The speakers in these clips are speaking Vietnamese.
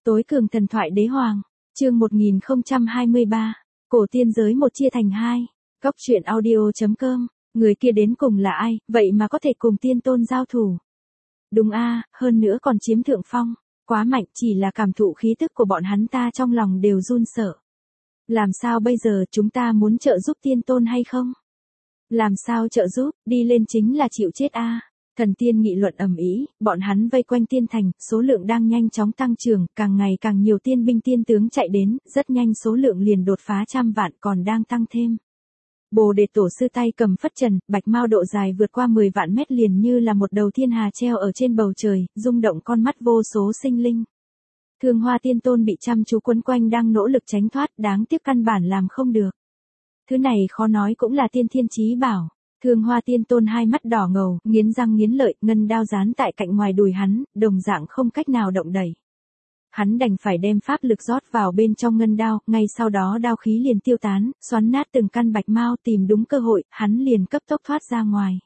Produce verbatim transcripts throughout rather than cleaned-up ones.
Tối cường thần thoại đế hoàng, chương một nghìn không trăm hai mươi ba, cổ tiên giới một chia thành hai, góc truyện audio.com, người kia đến cùng là ai, vậy mà có thể cùng tiên tôn giao thủ. Đúng a, hơn nữa còn chiếm thượng phong, quá mạnh, chỉ là cảm thụ khí tức của bọn hắn ta trong lòng đều run sợ. Làm sao bây giờ, chúng ta muốn trợ giúp tiên tôn hay không? Làm sao trợ giúp, đi lên chính là chịu chết a. Thần tiên nghị luận ầm ĩ, bọn hắn vây quanh tiên thành, số lượng đang nhanh chóng tăng trưởng, càng ngày càng nhiều tiên binh tiên tướng chạy đến, rất nhanh số lượng liền đột phá trăm vạn còn đang tăng thêm. Bồ Đề Tổ sư tay cầm phất trần, bạch mao độ dài vượt qua mười vạn mét liền như là một đầu thiên hà treo ở trên bầu trời, rung động con mắt vô số sinh linh. Thương Hoa Tiên Tôn bị chăm chú quấn quanh đang nỗ lực tránh thoát, đáng tiếc căn bản làm không được. Thứ này khó nói cũng là tiên thiên chí bảo. Thương Hoa Tiên Tôn hai mắt đỏ ngầu, nghiến răng nghiến lợi, ngân đao dán tại cạnh ngoài đùi hắn, đồng dạng không cách nào động đẩy. Hắn đành phải đem pháp lực rót vào bên trong ngân đao, ngay sau đó đao khí liền tiêu tán, xoắn nát từng căn bạch mao, tìm đúng cơ hội, hắn liền cấp tốc thoát ra ngoài.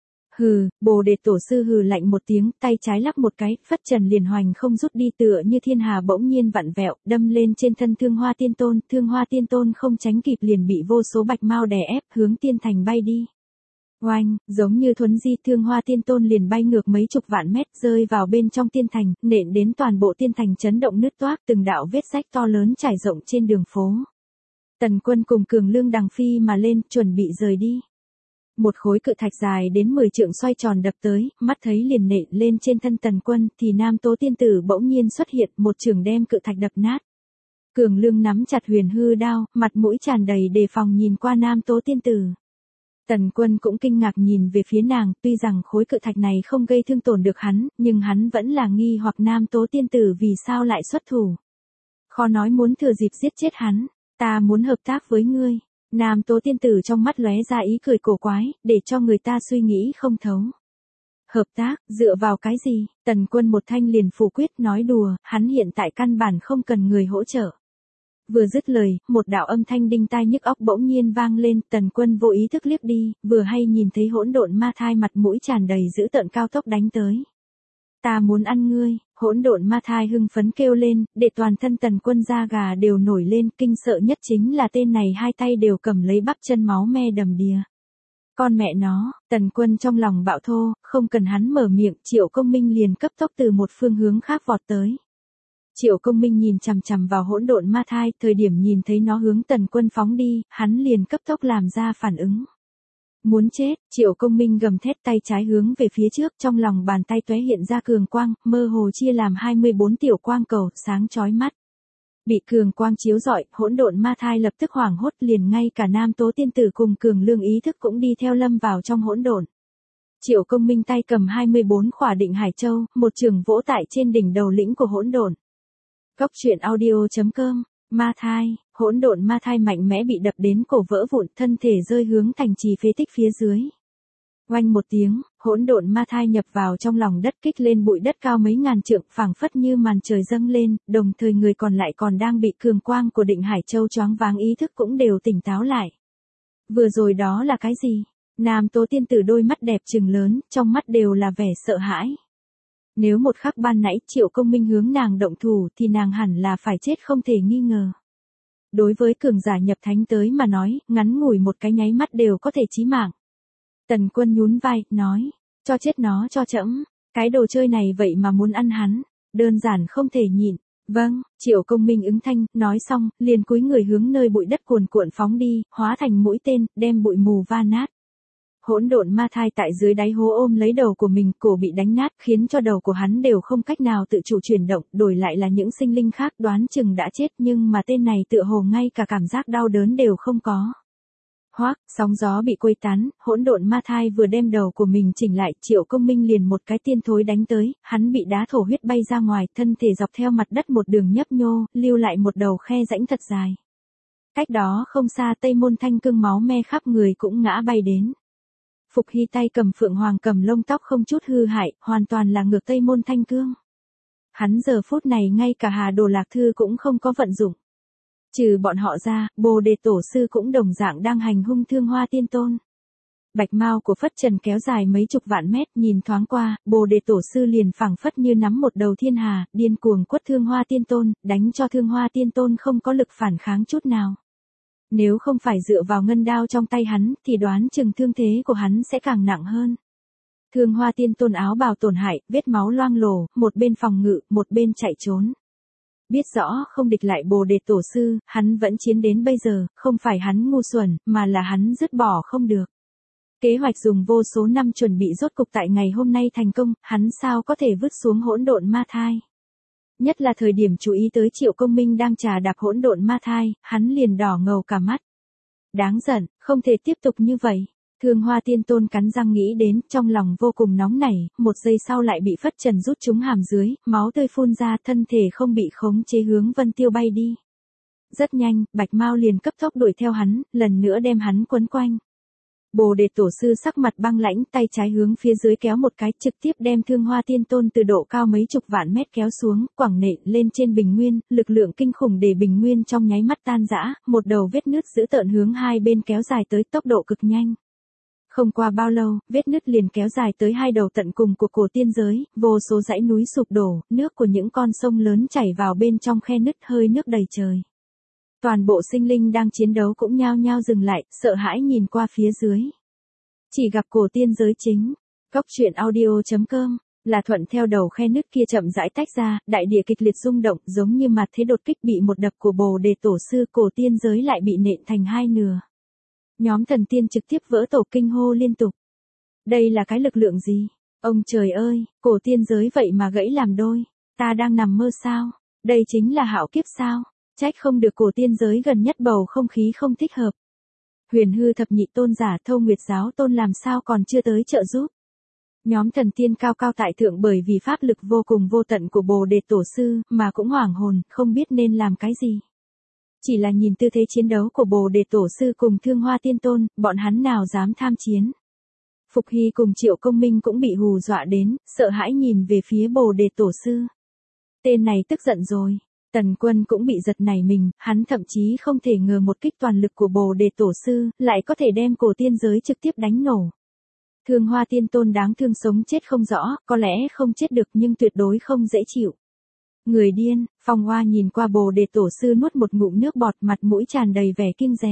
Hừ, Bồ Đề Tổ sư hừ lạnh một tiếng, tay trái lắc một cái, phất trần liền hoành không rút đi tựa như thiên hà bỗng nhiên vặn vẹo, đâm lên trên thân Thương Hoa Tiên Tôn, Thương Hoa Tiên Tôn không tránh kịp liền bị vô số bạch mao đè ép, hướng tiên thành bay đi. Oanh, giống như thuấn di, Thương Hoa Tiên Tôn liền bay ngược mấy chục vạn mét, rơi vào bên trong tiên thành, nện đến toàn bộ tiên thành chấn động nứt toác, từng đạo vết rách to lớn trải rộng trên đường phố. Tần Quân cùng Cường Lương đằng phi mà lên, chuẩn bị rời đi. Một khối cự thạch dài đến mười trượng xoay tròn đập tới, mắt thấy liền nện lên trên thân Tần Quân, thì Nam Tố Tiên Tử bỗng nhiên xuất hiện, một chưởng đem cự thạch đập nát. Cường Lương nắm chặt huyền hư đao, mặt mũi tràn đầy đề phòng nhìn qua Nam Tố Tiên Tử. Tần Quân cũng kinh ngạc nhìn về phía nàng, tuy rằng khối cự thạch này không gây thương tổn được hắn, nhưng hắn vẫn là nghi hoặc Nam Tố Tiên Tử vì sao lại xuất thủ. Khó nói muốn thừa dịp giết chết hắn, ta muốn hợp tác với ngươi. Nam Tố Tiên Tử trong mắt lóe ra ý cười cổ quái, để cho người ta suy nghĩ không thấu. Hợp tác, dựa vào cái gì? Tần Quân một thanh liền phủ quyết, nói đùa, hắn hiện tại căn bản không cần người hỗ trợ. Vừa dứt lời, một đạo âm thanh đinh tai nhức óc bỗng nhiên vang lên, Tần Quân vô ý thức liếc đi, vừa hay nhìn thấy hỗn độn ma thai mặt mũi tràn đầy dữ tợn cao tốc đánh tới. Ta muốn ăn ngươi, hỗn độn ma thai hưng phấn kêu lên, để toàn thân Tần Quân da gà đều nổi lên, kinh sợ nhất chính là tên này hai tay đều cầm lấy bắp chân máu me đầm đìa. Con mẹ nó, Tần Quân trong lòng bạo thô, không cần hắn mở miệng, Triệu Công Minh liền cấp tốc từ một phương hướng khác vọt tới. Triệu Công Minh nhìn chằm chằm vào hỗn độn ma thai, thời điểm nhìn thấy nó hướng Tần Quân phóng đi, hắn liền cấp tốc làm ra phản ứng. Muốn chết, Triệu Công Minh gầm thét tay trái hướng về phía trước, trong lòng bàn tay tóe hiện ra cường quang, mơ hồ chia làm hai mươi bốn tiểu quang cầu, sáng chói mắt. Bị cường quang chiếu rọi, hỗn độn ma thai lập tức hoảng hốt, liền ngay cả Nam Tố Tiên Tử cùng Cường Lương ý thức cũng đi theo lâm vào trong hỗn độn. Triệu Công Minh tay cầm hai mươi bốn khỏa định hải châu, một trường vỗ tại trên đỉnh đầu lĩnh của hỗn độn. Góc truyện audio.com, ma thai, hỗn độn ma thai mạnh mẽ bị đập đến cổ vỡ vụn, thân thể rơi hướng thành trì phế tích phía dưới. Oanh một tiếng, hỗn độn ma thai nhập vào trong lòng đất, kích lên bụi đất cao mấy ngàn trượng, phảng phất như màn trời dâng lên, đồng thời người còn lại còn đang bị cường quang của định hải châu choáng váng ý thức cũng đều tỉnh táo lại. Vừa rồi đó là cái gì? Nam Tố Tiên Tử đôi mắt đẹp trừng lớn, trong mắt đều là vẻ sợ hãi. Nếu một khắc ban nãy Triệu Công Minh hướng nàng động thủ thì nàng hẳn là phải chết không thể nghi ngờ. Đối với cường giả nhập thánh tới mà nói, ngắn ngủi một cái nháy mắt đều có thể chí mạng. Tần Quân nhún vai, nói, cho chết nó cho trẫm, cái đồ chơi này vậy mà muốn ăn hắn, đơn giản không thể nhịn. Vâng, Triệu Công Minh ứng thanh, nói xong, liền cúi người hướng nơi bụi đất cuồn cuộn phóng đi, hóa thành mũi tên, đem bụi mù va nát. Hỗn độn ma thai tại dưới đáy hố ôm lấy đầu của mình, cổ bị đánh nát, khiến cho đầu của hắn đều không cách nào tự chủ chuyển động, đổi lại là những sinh linh khác đoán chừng đã chết, nhưng mà tên này tựa hồ ngay cả cảm giác đau đớn đều không có. Hoác, sóng gió bị quây tán, hỗn độn ma thai vừa đem đầu của mình chỉnh lại, Triệu Công Minh liền một cái tiên thối đánh tới, hắn bị đá thổ huyết bay ra ngoài, thân thể dọc theo mặt đất một đường nhấp nhô, lưu lại một đầu khe rãnh thật dài. Cách đó không xa Tây Môn Thanh Cương máu me khắp người cũng ngã bay đến. Phục Hy tay cầm phượng hoàng cầm lông tóc không chút hư hại, hoàn toàn là ngược Tây Môn Thanh Cương. Hắn giờ phút này ngay cả Hà Đồ Lạc Thư cũng không có vận dụng. Trừ bọn họ ra, Bồ Đề Tổ sư cũng đồng dạng đang hành hung Thương Hoa Tiên Tôn. Bạch mao của phất trần kéo dài mấy chục vạn mét, nhìn thoáng qua, Bồ Đề Tổ sư liền phảng phất như nắm một đầu thiên hà, điên cuồng quất Thương Hoa Tiên Tôn, đánh cho Thương Hoa Tiên Tôn không có lực phản kháng chút nào. Nếu không phải dựa vào ngân đao trong tay hắn, thì đoán chừng thương thế của hắn sẽ càng nặng hơn. Thương Hoa Tiên Tôn áo bào tổn hại, vết máu loang lổ, một bên phòng ngự, một bên chạy trốn. Biết rõ không địch lại Bồ Đề Tổ sư, hắn vẫn chiến đến bây giờ, không phải hắn ngu xuẩn, mà là hắn dứt bỏ không được. Kế hoạch dùng vô số năm chuẩn bị rốt cục tại ngày hôm nay thành công, hắn sao có thể vứt xuống hỗn độn ma thai. Nhất là thời điểm chú ý tới Triệu Công Minh đang trà đạp hỗn độn ma thai, hắn liền đỏ ngầu cả mắt. Đáng giận, không thể tiếp tục như vậy. Thương Hoa Tiên Tôn cắn răng nghĩ đến, trong lòng vô cùng nóng nảy, một giây sau lại bị phất trần rút trúng hàm dưới, máu tươi phun ra, thân thể không bị khống chế hướng Vân Tiêu bay đi. Rất nhanh, Bạch Mao liền cấp tốc đuổi theo hắn, lần nữa đem hắn quấn quanh. Bồ Đề Tổ sư sắc mặt băng lãnh, tay trái hướng phía dưới kéo một cái, trực tiếp đem Thương Hoa Tiên Tôn từ độ cao mấy chục vạn mét kéo xuống, quẳng nện lên trên bình nguyên, lực lượng kinh khủng để bình nguyên trong nháy mắt tan rã, một đầu vết nứt dữ tợn hướng hai bên kéo dài tới tốc độ cực nhanh. Không qua bao lâu, vết nứt liền kéo dài tới hai đầu tận cùng của cổ tiên giới, vô số dãy núi sụp đổ, nước của những con sông lớn chảy vào bên trong khe nứt, hơi nước đầy trời. Toàn bộ sinh linh đang chiến đấu cũng nhao nhao dừng lại, sợ hãi nhìn qua phía dưới. Chỉ gặp cổ tiên giới chính. Góc truyện audio chấm com là thuận theo đầu khe nứt kia chậm rãi tách ra, đại địa kịch liệt rung động, giống như mặt thế đột kích bị một đập của Bồ Đề Tổ sư, cổ tiên giới lại bị nện thành hai nửa. Nhóm thần tiên trực tiếp vỡ tổ kinh hô liên tục. Đây là cái lực lượng gì? Ông trời ơi, cổ tiên giới vậy mà gãy làm đôi. Ta đang nằm mơ sao? Đây chính là hạo kiếp sao? Trách không được cổ tiên giới gần nhất bầu không khí không thích hợp. Huyền hư thập nhị tôn giả Thâu Nguyệt giáo tôn làm sao còn chưa tới trợ giúp. Nhóm thần tiên cao cao tại thượng bởi vì pháp lực vô cùng vô tận của Bồ Đề Tổ sư mà cũng hoảng hồn, không biết nên làm cái gì. Chỉ là nhìn tư thế chiến đấu của Bồ Đề Tổ sư cùng Thương Hoa Tiên Tôn, bọn hắn nào dám tham chiến. Phục Hy cùng Triệu Công Minh cũng bị hù dọa đến, sợ hãi nhìn về phía Bồ Đề Tổ sư. Tên này tức giận rồi. Tần Quân cũng bị giật nảy mình, hắn thậm chí không thể ngờ một kích toàn lực của Bồ Đề Tổ sư lại có thể đem cổ tiên giới trực tiếp đánh nổ. Thương Hoa Tiên Tôn đáng thương sống chết không rõ, có lẽ không chết được nhưng tuyệt đối không dễ chịu. Người điên, Phong Hoa nhìn qua Bồ Đề Tổ sư nuốt một ngụm nước bọt, mặt mũi tràn đầy vẻ kiêng dè.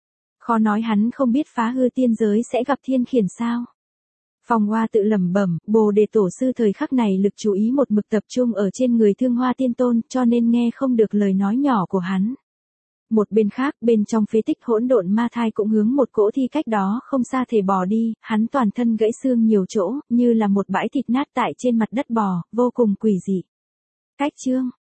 Khó nói hắn không biết phá hư tiên giới sẽ gặp thiên khiển sao. Phong Hoa tự lẩm bẩm, Bồ Đề Tổ sư thời khắc này lực chú ý một mực tập trung ở trên người Thương Hoa Tiên Tôn, cho nên nghe không được lời nói nhỏ của hắn. Một bên khác, bên trong phế tích hỗn độn ma thai cũng hướng một cỗ thi cách đó không xa thể bò đi, hắn toàn thân gãy xương nhiều chỗ, như là một bãi thịt nát tại trên mặt đất bò, vô cùng quỷ dị. Cách chương